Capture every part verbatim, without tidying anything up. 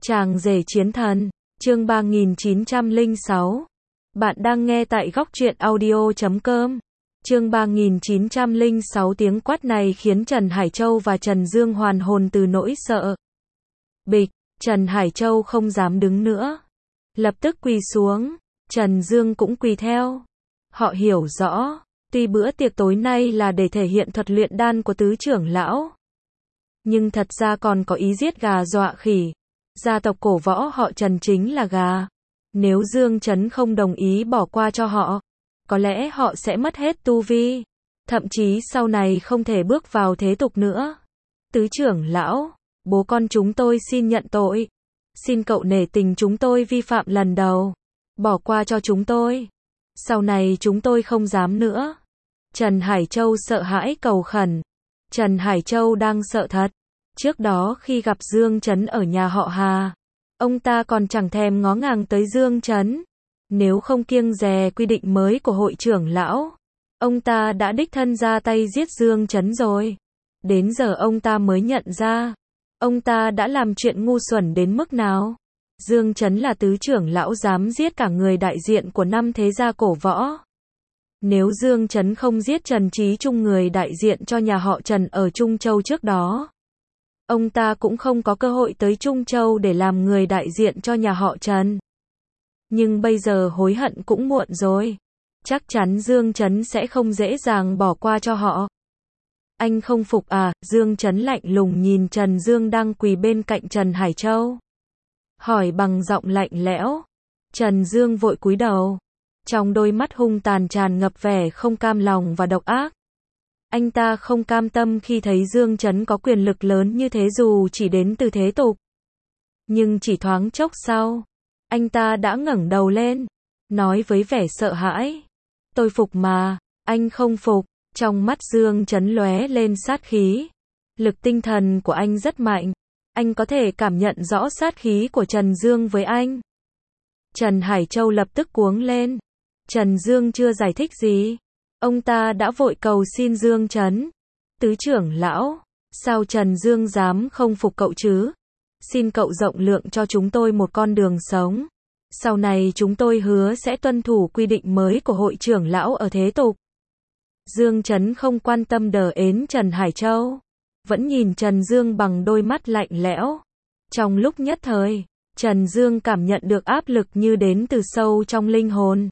Chàng rể chiến thần, chương ba nghìn chín trăm lẻ sáu. Bạn đang nghe tại góc truyện audio chấm com. Chương ba nghìn chín trăm lẻ sáu. Tiếng quát này khiến Trần Hải Châu và Trần Dương hoàn hồn từ nỗi sợ. Bịch, Trần Hải Châu không dám đứng nữa, lập tức quỳ xuống, Trần Dương cũng quỳ theo. Họ hiểu rõ, tuy bữa tiệc tối nay là để thể hiện thuật luyện đan của tứ trưởng lão, nhưng thật ra còn có ý giết gà dọa khỉ. Gia tộc cổ võ họ Trần chính là gà. Nếu Dương Chấn không đồng ý bỏ qua cho họ, có lẽ họ sẽ mất hết tu vi, thậm chí sau này không thể bước vào thế tục nữa. Tứ trưởng lão, bố con chúng tôi xin nhận tội. Xin cậu nể tình chúng tôi vi phạm lần đầu, bỏ qua cho chúng tôi. Sau này chúng tôi không dám nữa. Trần Hải Châu sợ hãi cầu khẩn. Trần Hải Châu đang sợ thật. Trước đó khi gặp Dương Chấn ở nhà họ Hà, ông ta còn chẳng thèm ngó ngàng tới Dương Chấn. Nếu không kiêng dè quy định mới của hội trưởng lão, ông ta đã đích thân ra tay giết Dương Chấn rồi. Đến giờ ông ta mới nhận ra, ông ta đã làm chuyện ngu xuẩn đến mức nào. Dương Chấn là tứ trưởng lão dám giết cả người đại diện của năm thế gia cổ võ. Nếu Dương Chấn không giết Trần Trí Trung, người đại diện cho nhà họ Trần ở Trung Châu trước đó, ông ta cũng không có cơ hội tới Trung Châu để làm người đại diện cho nhà họ Trần. Nhưng bây giờ hối hận cũng muộn rồi. Chắc chắn Dương Chấn sẽ không dễ dàng bỏ qua cho họ. Anh không phục à? Dương Chấn lạnh lùng nhìn Trần Dương đang quỳ bên cạnh Trần Hải Châu, hỏi bằng giọng lạnh lẽo. Trần Dương vội cúi đầu, trong đôi mắt hung tàn tràn ngập vẻ không cam lòng và độc ác. Anh ta không cam tâm khi thấy Dương Chấn có quyền lực lớn như thế dù chỉ đến từ thế tục. Nhưng chỉ thoáng chốc sau, anh ta đã ngẩng đầu lên, nói với vẻ sợ hãi. Tôi phục mà. Anh không phục. Trong mắt Dương Chấn lóe lên sát khí. Lực tinh thần của anh rất mạnh. Anh có thể cảm nhận rõ sát khí của Trần Dương với anh. Trần Hải Châu lập tức cuống lên. Trần Dương chưa giải thích gì, ông ta đã vội cầu xin Dương Chấn. Tứ trưởng lão, sao Trần Dương dám không phục cậu chứ? Xin cậu rộng lượng cho chúng tôi một con đường sống. Sau này chúng tôi hứa sẽ tuân thủ quy định mới của hội trưởng lão ở thế tục. Dương Chấn không quan tâm đờ ến Trần Hải Châu, vẫn nhìn Trần Dương bằng đôi mắt lạnh lẽo. Trong lúc nhất thời, Trần Dương cảm nhận được áp lực như đến từ sâu trong linh hồn.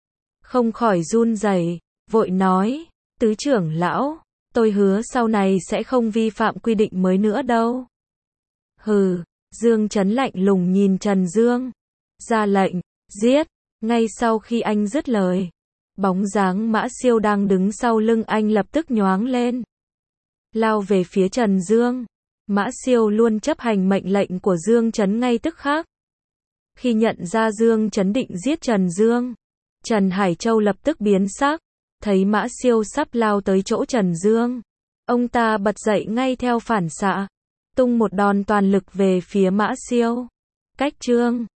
Không khỏi run rẩy, vội nói, tứ trưởng lão, tôi hứa sau này sẽ không vi phạm quy định mới nữa đâu. Hừ. Dương Chấn lạnh lùng nhìn Trần Dương, ra lệnh, giết. Ngay sau khi anh dứt lời, bóng dáng Mã Siêu đang đứng sau lưng anh lập tức nhoáng lên, lao về phía Trần Dương. Mã Siêu luôn chấp hành mệnh lệnh của Dương Chấn ngay tức khắc. Khi nhận ra Dương Chấn định giết Trần Dương, Trần Hải Châu lập tức biến sắc. Thấy Mã Siêu sắp lao tới chỗ Trần Dương, ông ta bật dậy ngay theo phản xạ, tung một đòn toàn lực về phía Mã Siêu. Cách chương